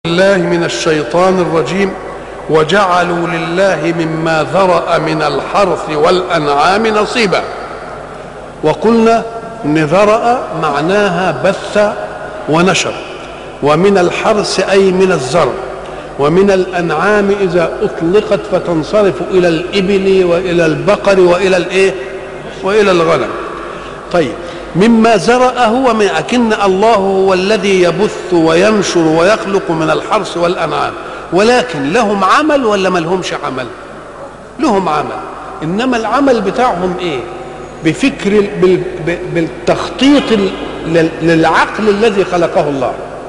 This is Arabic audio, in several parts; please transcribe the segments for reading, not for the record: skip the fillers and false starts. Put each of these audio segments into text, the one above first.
الله من الشيطان الرجيم. وجعلوا لله مما ذرأ من الحرث والأنعام نصيبا. وقلنا إن ذرأ معناها بث ونشر، ومن الحرث أي من الزرع، ومن الأنعام إذا أطلقت فتنصرف إلى الإبل وإلى البقر وإلى الغنم. طيب، مما زرأ هو أكن الله هو الذي يبث وينشر ويخلق من الحرث والأنعام، ولكن لهم عمل ولا ما لهمش عمل؟ لهم عمل، إنما العمل بتاعهم إيه؟ بفكر بالتخطيط للعقل الذي خلقه الله،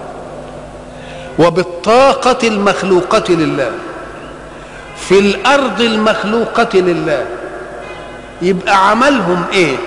وبالطاقة المخلوقة لله في الأرض المخلوقة لله. يبقى عملهم إيه؟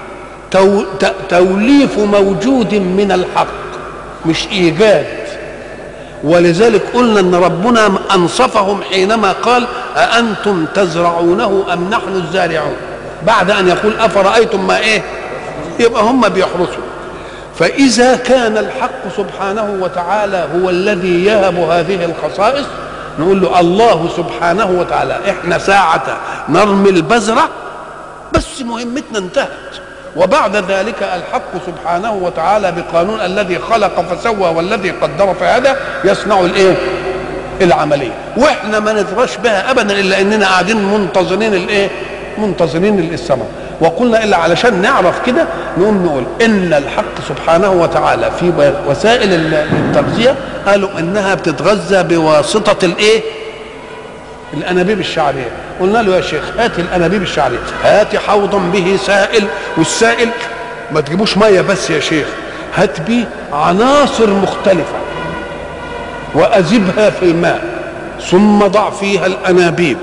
توليف موجود من الحق، مش إيجاد. ولذلك قلنا ان ربنا انصفهم حينما قال أأنتم تزرعونه أم نحن الزارعون، بعد أن يقول أفرأيتم ما إيه؟ يبقى هم بيحرثوا. فإذا كان الحق سبحانه وتعالى هو الذي يهب هذه الخصائص، نقول له الله سبحانه وتعالى احنا ساعة نرمي البذرة بس مهمتنا انتهت، وبعد ذلك الحق سبحانه وتعالى بقانون الذي خلق فسوى والذي قدر فهدى يصنع الايه؟ العمليه، واحنا ما ندرش بها ابدا الا اننا قاعدين منتظرين الثمر. وقلنا الا علشان نعرف كده نقول ان الحق سبحانه وتعالى في وسائل التغذيه قالوا انها بتتغذى بواسطه الانابيب الشعريه. قلنا له يا شيخ هات الانابيب الشعريه، هات حوضا به سائل، والسائل ما تجيبوش ميه بس يا شيخ، هات بيه عناصر مختلفه واذبها في الماء ثم ضع فيها الانابيب،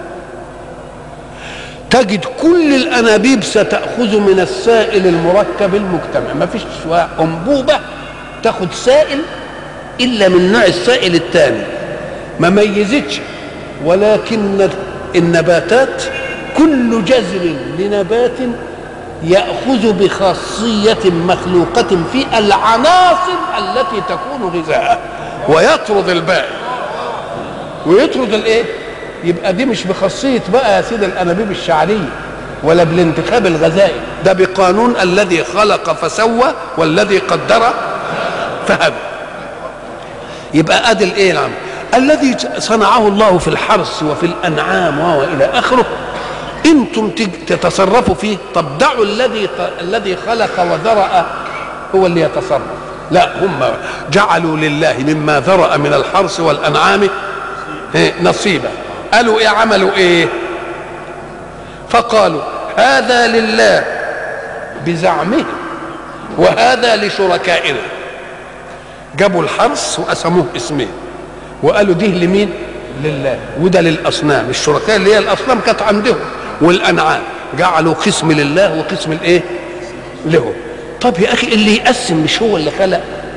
تجد كل الانابيب ستاخذ من السائل المركب المجتمع. ما فيش انبوبه تاخد سائل الا من نوع السائل الثاني، ما ميزتش. ولكن النباتات كل جذر لنبات يأخذ بخاصية مخلوقة في العناصر التي تكون غذاءه ويطرد الباقي ويطرد يبقى دي مش بخاصية بقى يا سيدي الأنابيب الشعرية ولا بالانتخاب الغذائي، ده بقانون الذي خلق فسوى والذي قدر فهدى. يبقى ادي العمل الذي صنعه الله في الحرث وفي الأنعام وإلى آخره، انتم تتصرفوا فيه. طب دعوا الذي خلق وذرأ هو اللي يتصرف. لا، هم جعلوا لله مما ذرأ من الحرث والأنعام نصيبا. قالوا ايه؟ عملوا ايه؟ فقالوا هذا لله بزعمهم وهذا لشركائنا. جابوا الحرث وقسموه اسمين وقالوا دي لمين؟ لله، وده للاصنام. الشركاء اللي هي الاصنام كانت عندهم، والانعام جعلوا قسم لله وقسم له. طب يا اخي اللي يقسم مش هو اللي خلق؟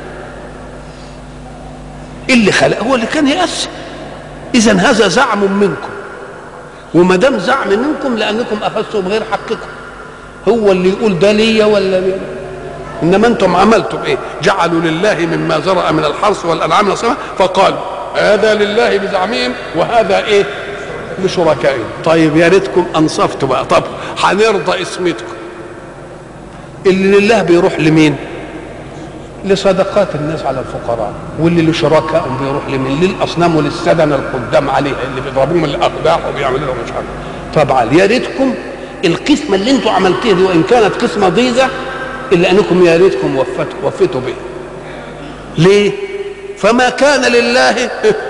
اللي خلق هو اللي كان يقسم. اذا هذا زعم منكم، وما دام زعم منكم لانكم اخذتم بغير حقكم، هو اللي يقول ده ليا ولا ليا. انما انتم عملتم ايه؟ جعلوا لله مما زرع من الحرث والانعام نصيبا، فقالوا هذا لله بزعمهم وهذا ايه؟ لشركائهم. طيب يا ريتكم انصفتوا بقى. طب هنرضى اسمتكم. اللي لله بيروح لمين؟ لصدقات الناس على الفقراء، واللي لشركائهم بيروح لمين؟ للاصنام وللسدنه القدام عليها اللي بيضربوهم الاقداح وبيعملوا لهم مش عارف. طبعا يا ريتكم القسمه اللي انتم عملتوها دي وان كانت قسمه ضيزه الا انكم يا ريتكم وفيتوا بها. ليه؟ فما كان لله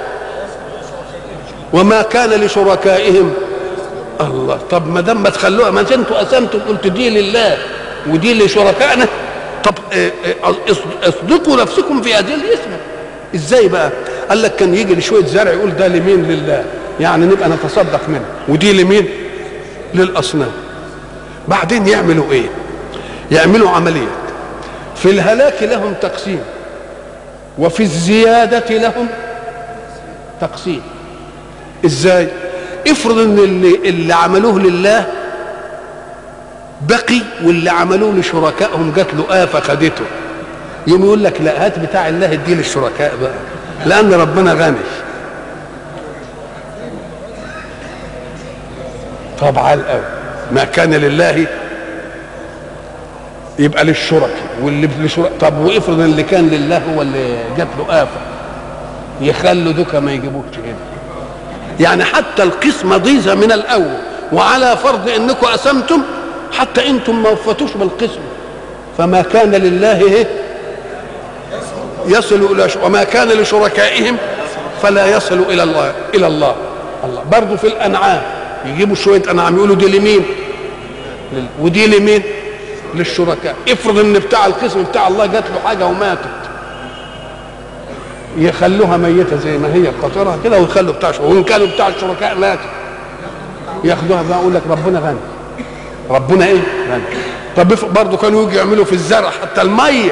وما كان لشركائهم. الله، طب ما دام ما تخلوها، ما انتوا قسمتوا قلت دي لله ودي لشركائنا، طب اصدقوا نفسكم في هذه الاسم. ازاي بقى؟ قال لك كان يجي لشويه زرع يقول ده لمين؟ لله، يعني نبقى نتصدق منه، ودي لمين؟ للاصنام. بعدين يعملوا ايه؟ يعملوا عمليه في الهلاك لهم تقسيم، وفي الزيادة لهم تقسيم. ازاي؟ افرض ان اللي عملوه لله بقي، واللي عملوه لشركائهم جات له آفة خدته، يوم يقول لك لا هات بتاع الله اديه للشركاء بقى، لأن ربنا غني. طبعا قوي ما كان لله يبقى للشركاء، واللي للشركاء. طب وافرض اللي كان لله هو اللي جات له آفة، يخلوا دوكا ما يجيبوش هنا. يعني حتى القسمة ضيزة من الأول، وعلى فرض انكم قسمتم حتى انتم ما وفتوش بالقسمة، فما كان لله يصل الى وما كان لشركائهم فلا يصل الى الله. الله برضه في الانعام يجيبوا شويه انعام يقولوا دي لمين ودي لمين؟ للشركاء. افرض ان بتاع القسم بتاع الله جات له حاجه وماتت، يخلوها ميته زي ما هي قاطرها كده، ويخلوا بتاع وان كانوا بتاع الشركاء ماتوا ياخدوها بقى. يقول لك ربنا غني، ربنا ايه؟ غني. طب برضه كانوا يجي يعملوا في الزرع حتى الميه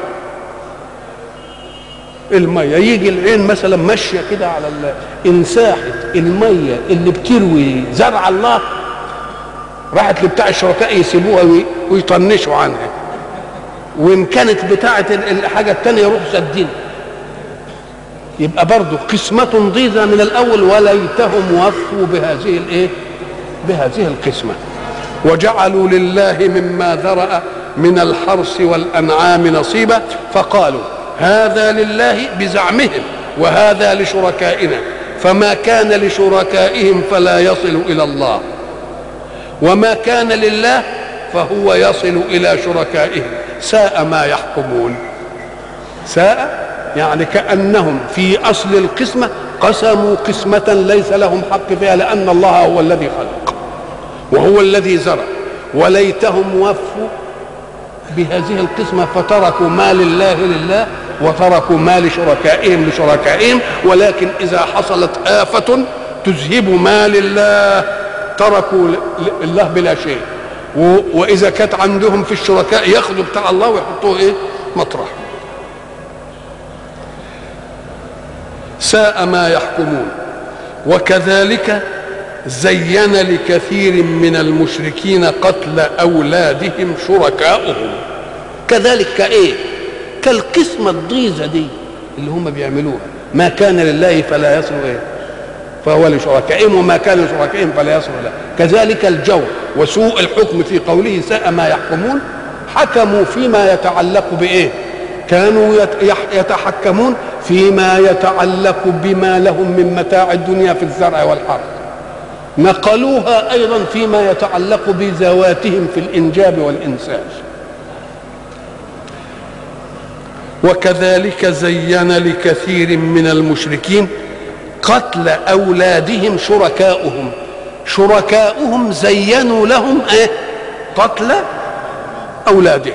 يجي العين مثلا ماشيه كده على انساحه الميه اللي بتروي زرع الله، راحت لبتاع الشركاء يسيبوها ويطنشوا عنها، وان كانت بتاعه الحاجه الثانيه يروحوا سدين. يبقى برضه قسمه ضيزه من الاول، وليتهم وفوا بهذه الايه؟ بهذه القسمه. وجعلوا لله مما ذرأ من الحرث والانعام نصيبا، فقالوا هذا لله بزعمهم وهذا لشركائنا، فما كان لشركائهم فلا يصل الى الله، وما كان لله فهو يصل الى شركائهم. ساء ما يحكمون. ساء يعني كأنهم في اصل القسمة قسموا قسمة ليس لهم حق فيها، لان الله هو الذي خلق وهو الذي زرع. وليتهم وفوا بهذه القسمة فتركوا ما لله لله وتركوا ما لشركائهم لشركائهم. ولكن إذا حصلت آفة تذهب ما لله تركوا الله بلا شيء، وإذا كانت عندهم في الشركاء ياخذوا بتاع الله ويحطوه إيه؟ مطرح. ساء ما يحكمون. وكذلك زين لكثير من المشركين قتل أولادهم شركاؤهم. كذلك كإيه؟ كالقسمة الضيزة دي اللي هم بيعملوها، ما كان لله فلا يصل إيه؟ فهو لشركائهم، وما كان لشركائهم فلا يصل له. كذلك الجور وسوء الحكم في قوله ساء ما يحكمون. حكموا فيما يتعلق بإيه؟ كانوا يتحكمون فيما يتعلق بما لهم من متاع الدنيا في الزرع والحرث، نقلوها أيضا فيما يتعلق بذواتهم في الإنجاب والإنساج. وكذلك زين لكثير من المشركين قتل أولادهم شركاؤهم. شركاؤهم زينوا لهم إيه؟ قتل أولادهم.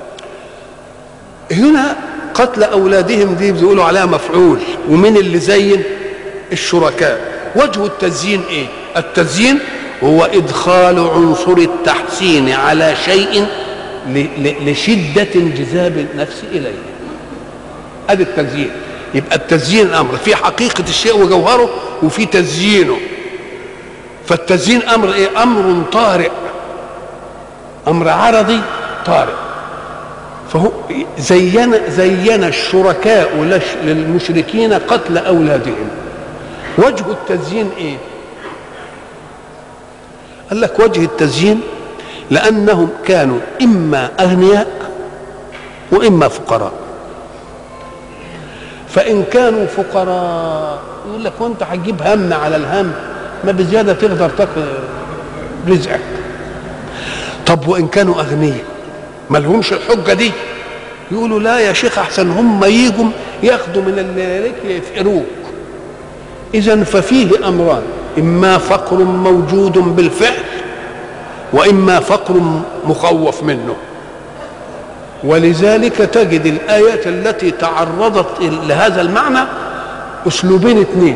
هنا قتل أولادهم دي بيقولوا عليها مفعول، ومن اللي زين؟ الشركاء. وجه التزيين إيه؟ التزيين هو إدخال عنصر التحسين على شيء لشدة انجذاب النفس إليه. هذا التزيين. يبقى التزيين أمر في حقيقة الشيء وجوهره، وفي تزيينه. فالتزيين أمر إيه؟ أمر طارئ، أمر عرضي طارئ. فهو زين الشركاء للمشركين قتل أولادهم. وجه التزيين إيه؟ قال لك وجه التزيين لأنهم كانوا إما أغنياء وإما فقراء. فإن كانوا فقراء يقول لك وأنت هتجيب هم على الهم، ما بزيادة تقدر تاكل رزقك. طب وإن كانوا أغنياء ما لهمش الحجة دي، يقولوا لا يا شيخ أحسن هم يجوا ياخدوا من اللي لك يفقروك. إذن ففيه أمران: إما فقر موجود بالفعل، وإما فقر مخوف منه. ولذلك تجد الآيات التي تعرضت لهذا المعنى أسلوبين اثنين.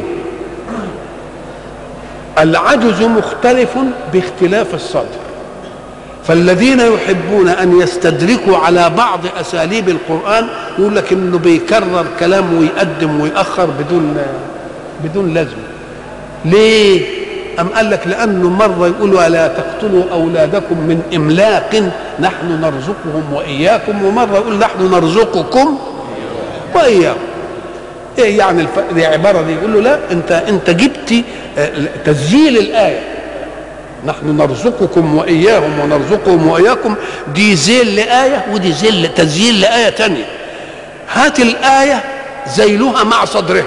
العجز مختلف باختلاف الصدر، فالذين يحبون أن يستدركوا على بعض أساليب القرآن يقول لك إنه بيكرر كلام ويقدم ويأخر بدون لازمة. ليه؟ أم قال لك لأنه مرة يقولوا لا تقتلوا أولادكم من إملاق نحن نرزقهم وإياكم، ومرة يقول نحن نرزقكم وإياكم. ايه يعني دي عباره دي؟ يقول له لا، انت جبت تسجيل الايه، نحن نرزقكم واياهم ونرزقهم واياكم، دي ذيل لايه ودي تسجيل لايه تانية. هات الايه ذيلها مع صدرها،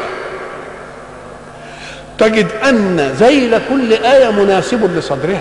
تجد ان ذيل كل ايه مناسب لصدرها.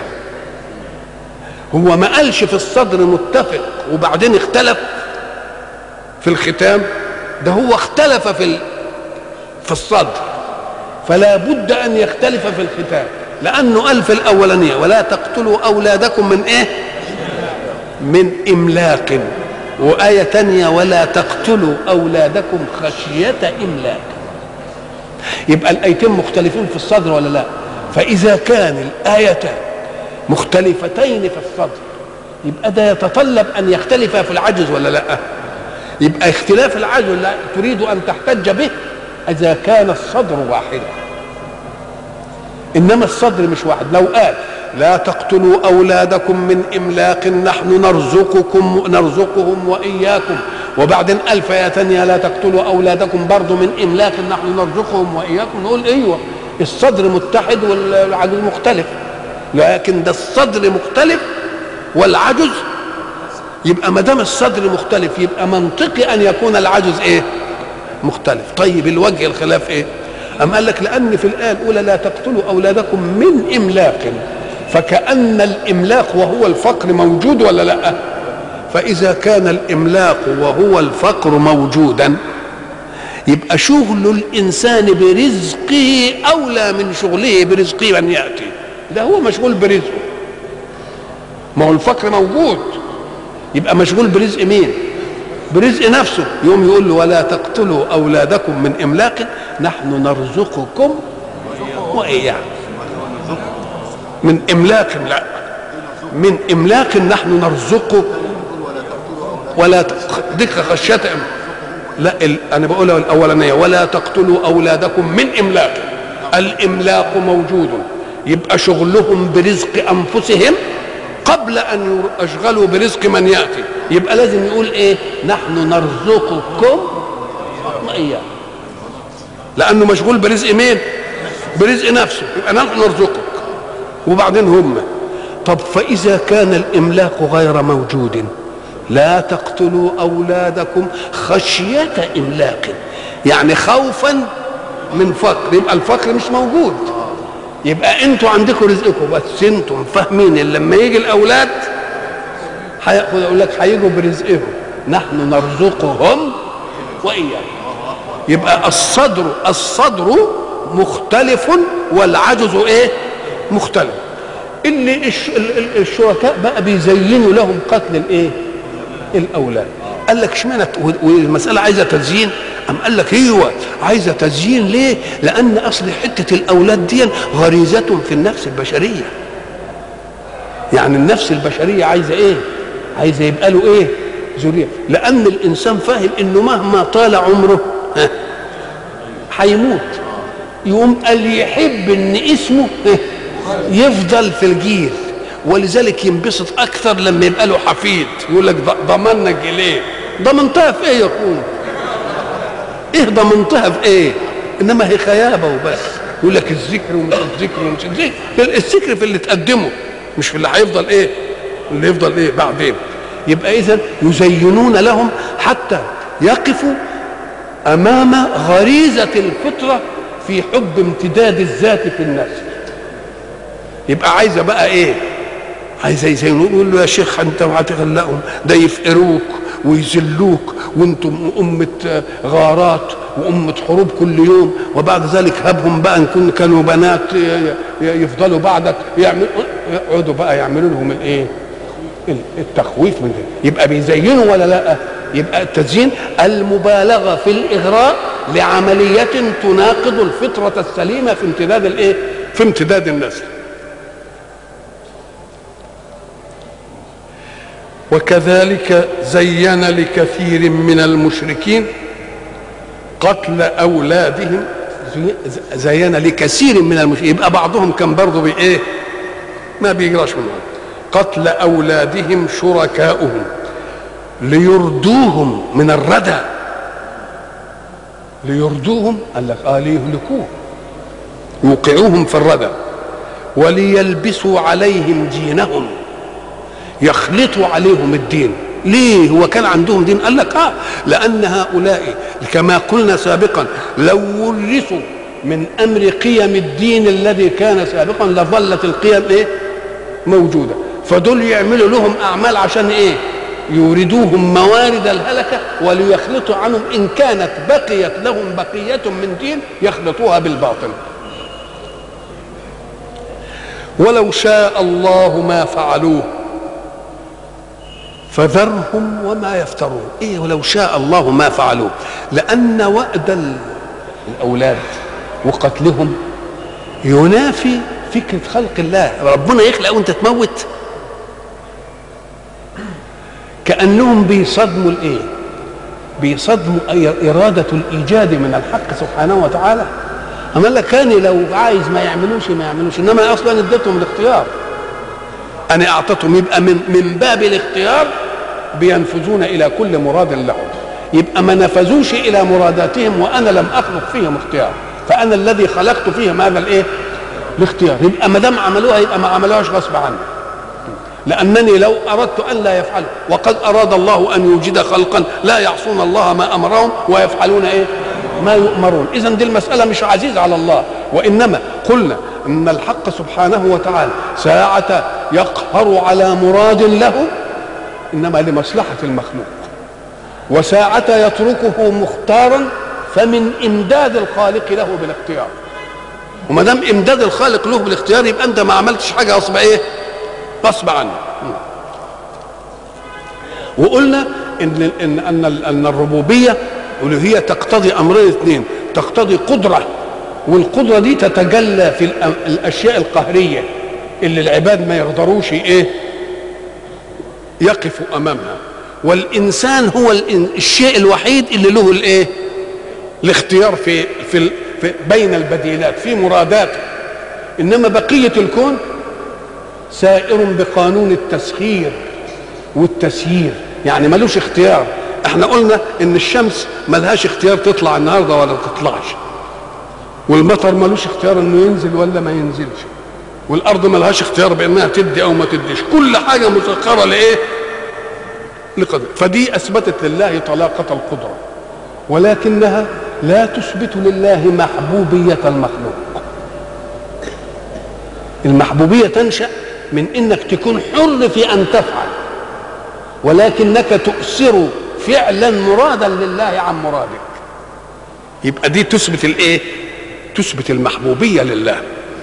هو ما قالش في الصدر متفق وبعدين اختلف في الختام، ده هو اختلف في الصدر، فلا بد ان يختلف في الختام، لانه قال في الاولانيه ولا تقتلوا اولادكم من ايه؟ من املاق، وايه تانية ولا تقتلوا اولادكم خشيه املاق. يبقى الايتين مختلفين في الصدر ولا لا؟ فاذا كان الايتان مختلفتين في الصدر يبقى ده يتطلب ان يختلفا في العجز ولا لا؟ يبقى اختلاف العجز لا تريد ان تحتج به اذا كان الصدر واحدا، انما الصدر مش واحد. لو قال لا تقتلوا اولادكم من املاق نحن نرزقهم واياكم، وبعدين قال في ايه ثانيه لا تقتلوا اولادكم برضه من املاق نحن نرزقهم واياكم، نقول ايوه الصدر متحد والعجز مختلف، لكن ده الصدر مختلف والعجز. يبقى ما دام الصدر مختلف يبقى منطقي ان يكون العجز ايه؟ مختلف. طيب الوجه الخلاف ايه؟ أم قال لك لأن في الآية الأولى لا تقتلوا أولادكم من إملاق، فكأن الإملاق وهو الفقر موجود ولا لا؟ فإذا كان الإملاق وهو الفقر موجودا يبقى شغل الإنسان برزقه أولى من شغله برزق من يأتي، ده هو مشغول برزقه، ما هو الفقر موجود يبقى مشغول برزق مين؟ برزق نفسه. يوم يقول له ولا تقتلوا أولادكم من إملاق نحن نرزقكم وإياكم. من إملاق لا، من إملاق نحن نرزقه ولا ديك خشية لا أنا بقولها الأولانية ولا تقتلوا أولادكم من إملاق. الإملاق موجود، يبقى شغلهم برزق أنفسهم قبل أن يشغلوا برزق من يأتي. يبقى لازم يقول إيه؟ نحن نرزقكم وإياكم، لأنه مشغول برزق مين؟ برزق نفسه، يبقى نحن نرزقك وبعدين هم. طب فإذا كان الإملاق غير موجود لا تقتلوا أولادكم خشية إملاق، يعني خوفا من فقر، يبقى الفقر مش موجود، يبقى انتوا عندكم رزقكم، بس انتم فاهمين ان لما يجي الاولاد هياخد اقول لك هيجوا برزقهم، نحن نرزقهم واياكم. يبقى الصدر مختلف والعجز ايه؟ مختلف. اللي الشركاء بقى بيزينوا لهم قتل الايه؟ الاولاد. قال لك اشمعنى والمساله عايزه تزيين؟ أم قال لك ايوه عايزه تزيين. ليه؟ لان اصل حته الاولاد دي غريزه في النفس البشريه، يعني النفس البشريه عايزه ايه؟ عايزه يبقى له ايه؟ ذريه، لان الانسان فاهم انه مهما طال عمره هيموت. يقوم قال يحب ان اسمه يفضل في الجيل، ولذلك ينبسط اكثر لما يبقى له حفيد. يقول لك ضمننا الجيلين. ضمنتها في ايه يا اخويا؟ ايه ضمنتها في ايه؟ انما هي خيابه وبس. يقول لك الذكر ومش الذكر ومش الذكر، الذكر في اللي تقدمه مش في اللي هيفضل ايه؟ اللي يفضل ايه بعدين. يبقى اذا يزينون لهم حتى يقفوا امام غريزه الفطره في حب امتداد الذات في النفس. يبقى عايزه بقى ايه؟ عايزه يزينوا، يقول له يا شيخ انت هتغلقهم، ده يفقروك ويذلوك وانتم امه غارات وامه حروب كل يوم، وبعد ذلك هبهم بقى ان كانوا بنات يفضلوا بعدك يقعدوا بقى يعملوا لهم الايه؟ التخويف من ده. يبقى بيزينوا ولا لا؟ يبقى التزيين المبالغه في الاغراء لعمليه تناقض الفطره السليمه في امتداد الايه؟ في امتداد النسل. وكذلك زين لكثير من المشركين قتل أولادهم. زين لكثير من المشركين، يبقى بعضهم كان برضه بإيه؟ ما بيجراش منهم. قتل أولادهم شركاؤهم ليردوهم من الردى. ليردوهم، قال لك ليهلكوهم يوقعوهم في الردى، وليلبسوا عليهم دينهم، يخلطوا عليهم الدين. ليه؟ هو كان عندهم دين؟ قال لك لأن هؤلاء كما قلنا سابقا لو ورثوا من أمر قيم الدين الذي كان سابقا لظلت القيم موجودة، فدول يعملوا لهم أعمال عشان يوردوهم موارد الهلكة وليخلطوا عنهم إن كانت بقيت لهم بقية من دين يخلطوها بالباطل. ولو شاء الله ما فعلوه فذرهم وما يفترون. ولو شاء الله ما فعلوه، لأن وأد الأولاد وقتلهم ينافي فكرة خلق الله. ربنا يخلق وانت تموت، كأنهم بيصدموا بيصدموا إرادة الإيجاد من الحق سبحانه وتعالى. أما لك كان لو عايز ما يعملوش، إنما أصلا اديتهم الاختيار، أنا أعطتهم، يبقى من باب الاختيار بينفذون إلى كل مراد لهم، يبقى ما نفذوش إلى مراداتهم وأنا لم أخلق فيهم اختيار، فأنا الذي خلقت فيهم هذا الاختيار. يبقى ما دام عملوها يبقى ما عملوهاش غصب عني، لأنني لو أردت أن لا يفعلوا، وقد أراد الله أن يوجد خلقا لا يعصون الله ما أمرهم ويفعلون ما يؤمرون. إذن دي المسألة مش عزيزة على الله، وإنما قلنا إن الحق سبحانه وتعالى ساعة يقهر على مراد له إنما لمصلحة المخلوق، وساعة يتركه مختارا فمن إمداد الخالق له بالاختيار. وما دام إمداد الخالق له بالاختيار يبقى أنت ما عملتش حاجة غصب عنه. وقلنا ان الربوبيه والالوهيه تقتضي امرين اثنين، تقتضي قدره، والقدره دي تتجلى في الاشياء القهريه اللي العباد ما يقدروش يقفوا امامها، والانسان هو الشيء الوحيد اللي له الاختيار في بين البديلات في مراداته، انما بقيه الكون سائر بقانون التسخير والتسيير، يعني ملوش اختيار. احنا قلنا ان الشمس ملهاش اختيار تطلع النهارده ولا تطلعش، والمطر ملوش اختيار انه ينزل ولا ما ينزلش، والارض ملهاش اختيار بانها تدي او ما تديش، كل حاجه مسخره لقدر. فدي اثبتت لله طلاقه القدره، ولكنها لا تثبت لله محبوبيه المخلوق. المحبوبيه تنشا من انك تكون حر في ان تفعل، ولكنك تؤثر فعلا مرادا لله عن مرادك، يبقى دي تثبت تثبت المحبوبيه لله.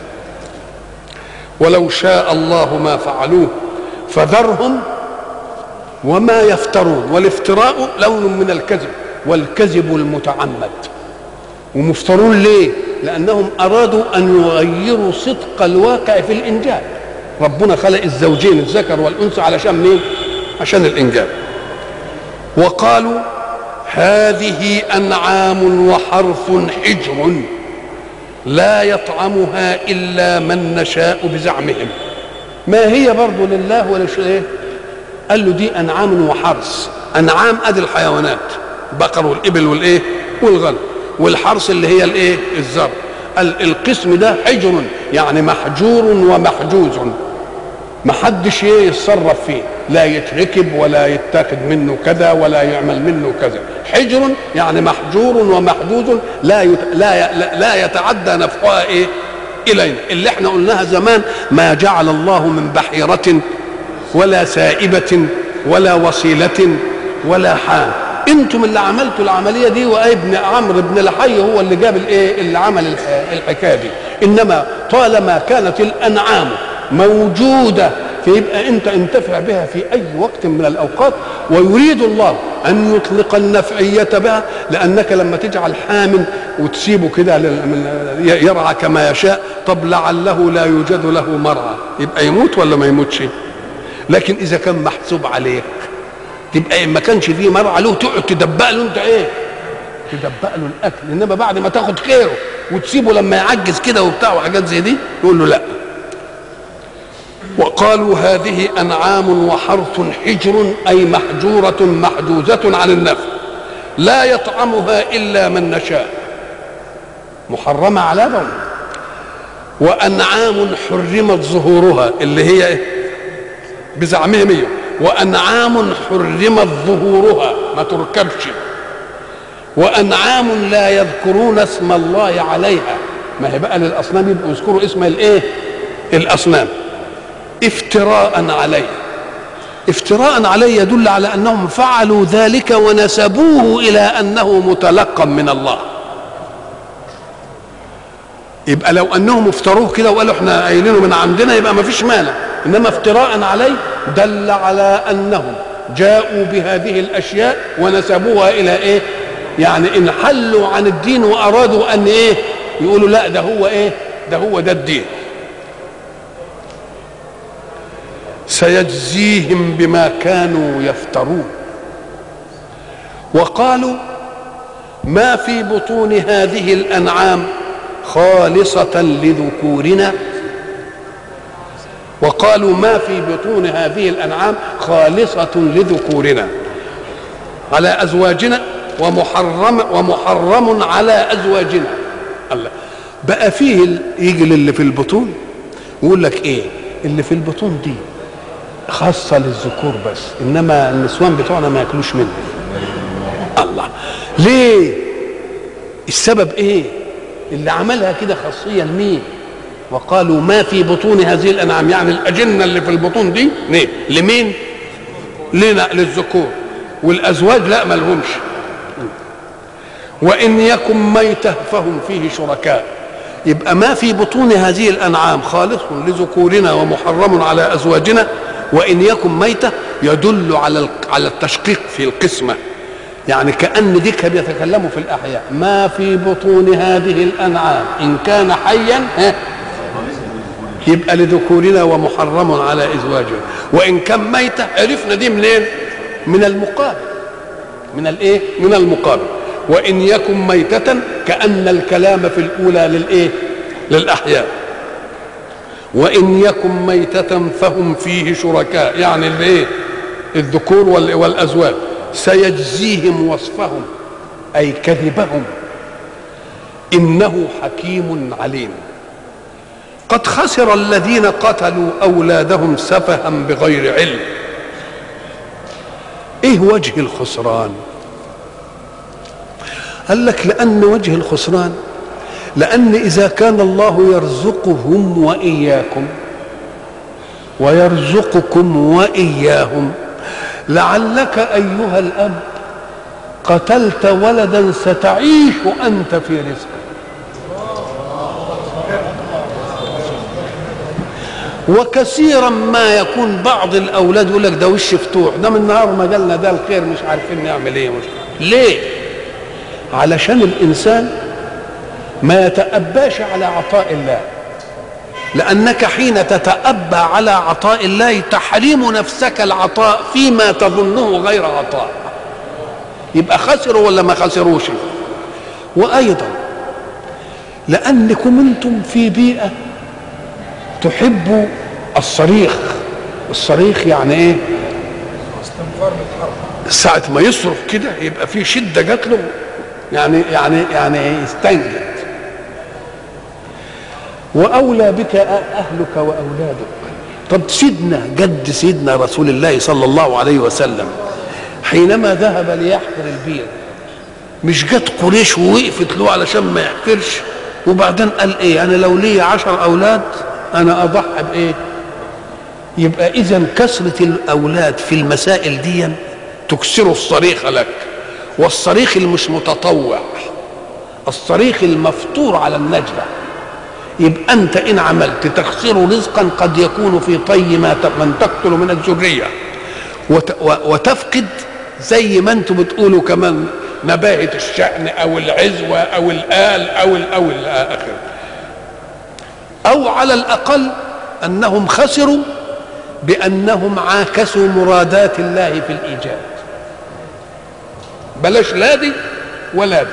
ولو شاء الله ما فعلوه فذرهم وما يفترون. والافتراء لون من الكذب، والكذب المتعمد. ومفترون ليه؟ لانهم ارادوا ان يغيروا صدق الواقع في الانجاب. ربنا خلق الزوجين الذكر والانثى علشان مين؟ عشان الانجاب. وقالوا هذه انعام وحرث حجر لا يطعمها الا من نشاء بزعمهم. ما هي برضو لله ولا شيء؟ قال له دي انعام وحرث. انعام ادي الحيوانات، البقر والابل والغنم، والحرث اللي هي الزرع. القسم ده حجر يعني محجور ومحجوز، ما حدش يتصرف فيه، لا يتركب ولا يتاخد منه كذا ولا يعمل منه كذا. حجر يعني محجور ومحجوز لا يتعدى نفعها الينا. اللي احنا قلناها زمان، ما جعل الله من بحيرة ولا سائبة ولا وصيلة ولا حام. انتم اللي عملتوا العمليه دي، وابن عمرو بن لحي هو اللي جاب اللي عمل الحكايه دي. انما طالما كانت الانعام موجوده فيبقى انت انتفع بها في اي وقت من الاوقات، ويريد الله ان يطلق النفعيه بها، لانك لما تجعل حامل وتسيبه كده يرعى كما يشاء، طب لعله لا يوجد له مرعى، يبقى يموت ولا ما يموتش؟ لكن اذا كان محسوب عليك تبقى ما كانش فيه مرعى له تقعد تدبق له انت تدبق له الاكل، انما بعد ما تاخد خيره وتسيبه لما يعجز كده وبتاع وحاجات زي دي يقول له لا. وقالوا هذه انعام وحرث حجر اي محجوره محجوزه عن النفع لا يطعمها إلا من نشاء محرمة على بول، وأنعام حرمت ظهورها اللي هي بزعمهم هي، وأنعام حرمت ظهورها ما تركبش، وأنعام لا يذكرون اسم الله عليها. ما هي بقى للأصنام يبقوا يذكروا اسم الايه؟ الأصنام. افتراء عليه، افتراء عليه يدل على أنهم فعلوا ذلك ونسبوه إلى أنه متلقى من الله. يبقى لو أنهم افتروه كده وقالوا احنا قايلينه من عندنا يبقى ما فيش مانع، إنما افتراء عليه دل على أنهم جاءوا بهذه الأشياء ونسبوها إلى إيه؟ يعني انحلوا عن الدين وأرادوا أن إيه؟ يقولوا لا ده هو إيه؟ ده هو ده الدين. سيجزيهم بما كانوا يفترون. وقالوا ما في بطون هذه الأنعام خالصة لذكورنا، وقالوا ما في بطون هذه الأنعام خالصة لذكورنا على أزواجنا ومحرم على أزواجنا. الله بقى فيه يجي اللي في البطون ويقول لك ايه اللي في البطون دي خاصة للذكور بس، انما النسوان بتوعنا ما ياكلوش منه. الله ليه؟ السبب ايه اللي عملها كده خاصية لمين؟ وقالوا ما في بطون هذه الانعام، يعني الاجنة اللي في البطون دي ليه؟ لمين؟ لنا للذكور، والازواج لا ملهمش. وان يكن ميتة فهم فيه شركاء. يبقى ما في بطون هذه الانعام خالص لذكورنا ومحرم على ازواجنا، وان يكن ميتة يدل على التشقيق في القسمة، يعني كأن ديك بيتكلموا في الأحياء. ما في بطون هذه الأنعام إن كان حيا يبقى لذكورنا ومحرم على أزواجنا، وإن كان ميتة عرفنا دي منين؟ من المقابل، من الإيه؟ من المقابل. وإن يكن ميتة كأن الكلام في الأولى للإيه؟ للأحياء. وإن يكن ميتة فهم فيه شركاء، يعني الإيه؟ الذكور والأزواج. سيجزيهم وصفهم أي كذبهم إنه حكيم عليم. قد خسر الذين قتلوا أولادهم سفها بغير علم. إيه وجه الخسران؟ قال لك لأن وجه الخسران لأن إذا كان الله يرزقهم وإياكم ويرزقكم وإياهم، لعلك أيها الأب قتلت ولدا ستعيش أنت في رزقه. وكثيرا ما يكون بعض الأولاد يقول لك ده وش فتوح، ده من نهار ما جالنا ده الخير مش عارفين نعمل ايه. مش ليه؟ علشان الإنسان ما يتأباش على عطاء الله، لأنك حين تتأبى على عطاء الله تحرم نفسك العطاء فيما تظنه غير عطاء. يبقى خسروا ولا ما خسروش؟ وأيضا لأنكم أنتم في بيئة تحبوا الصريخ. الصريخ يعني إيه؟ ساعة ما يصرخ كده يبقى في شدة جات له، يعني يستنجد. وأولى بك أهلك وأولادك. طب جد سيدنا رسول الله صلى الله عليه وسلم حينما ذهب ليحفر البير مش جت قريش ووقفت له علشان ما يحفرش، وبعدين قال ايه؟ انا لو لي 10 اولاد انا اضحي بايه؟ يبقى اذا كثرة الاولاد في المسائل دي تكسر الصريخ لك. والصريخ المش متطوع، الصريخ المفطور على النجدة. يبقى انت ان عملت تخسر رزقا قد يكون في طي من تقتل من الذريه، وتفقد زي ما انتم بتقولوا كمان نباهه الشأن او العزوه او الآل او الاخر. او على الاقل انهم خسروا بانهم عاكسوا مرادات الله في الايجاد. بلاش لا دي ولا دي.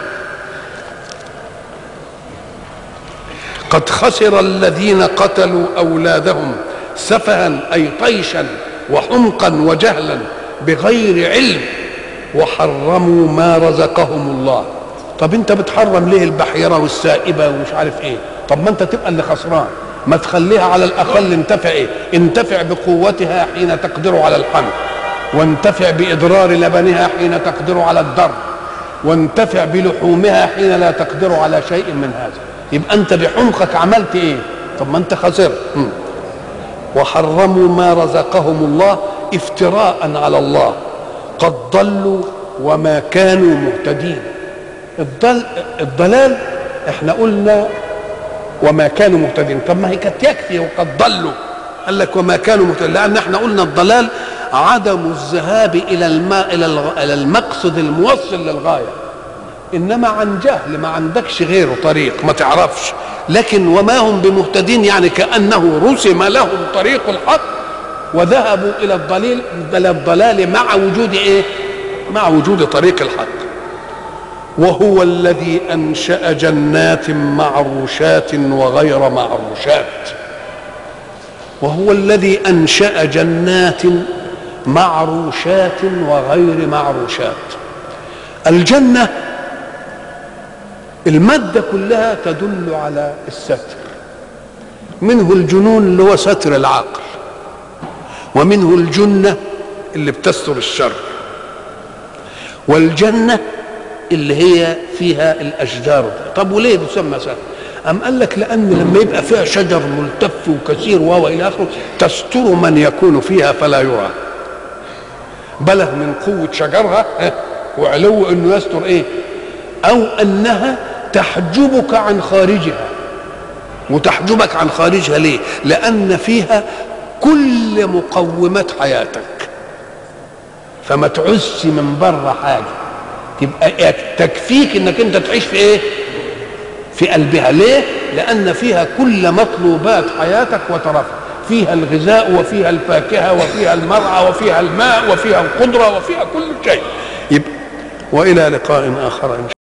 قد خسر الذين قتلوا أولادهم سفها أي طيشا وحمقا وجهلا بغير علم. وحرموا ما رزقهم الله. طب انت بتحرم ليه البحيره والسائبه ومش عارف ايه؟ طب ما انت تبقى اللي خسران، ما تخليها على الاقل. انتفع ايه؟ انتفع بقوتها حين تقدر على الحمل، وانتفع باضرار لبنها حين تقدر على الضرب، وانتفع بلحومها حين لا تقدر على شيء من هذا. يبقى انت بحمقك عملت ايه؟ طب ما انت خسرت. وحرموا ما رزقهم الله افتراء على الله، قد ضلوا وما كانوا مهتدين. الضلال احنا قلنا وما كانوا مهتدين، طب ما هي كانت يكفي وقد ضلوا، قال لك وما كانوا مهتدين، لان احنا قلنا الضلال عدم الذهاب الى المقصد الموصل للغايه، انما عن جهل ما عندكش غيره طريق ما تعرفش. لكن وما هم بمهتدين يعني كانه رسم لهم طريق الحق وذهبوا الى الضلال مع وجود ايه؟ مع وجود طريق الحق. وهو الذي انشأ جنات معروشات وغير معروشات. وهو الذي انشأ جنات معروشات وغير معروشات. الجنة المادة كلها تدل على الستر، منه الجنون اللي هو ستر العقل، ومنه الجنة اللي بتستر الشر، والجنة اللي هي فيها الأشجار. طب وليه بتسمى ستر؟ أم قال لك لأن لما يبقى فيها شجر ملتف وكثير وإلى آخره تستر من يكون فيها فلا يرى، بلغ من قوة شجرها وعلو انه يستر ايه؟ او انها تحجبك عن خارجها. وتحجبك عن خارجها ليه؟ لان فيها كل مقومات حياتك، فما تعوزش من بره حاجه، تبقى تكفيك انك انت تعيش في ايه؟ في قلبها. ليه؟ لان فيها كل مطلوبات حياتك وترفع، فيها الغذاء وفيها الفاكهه وفيها المرعى وفيها الماء وفيها القدره وفيها كل شيء. يبقى والى لقاء اخر إن شاء الله.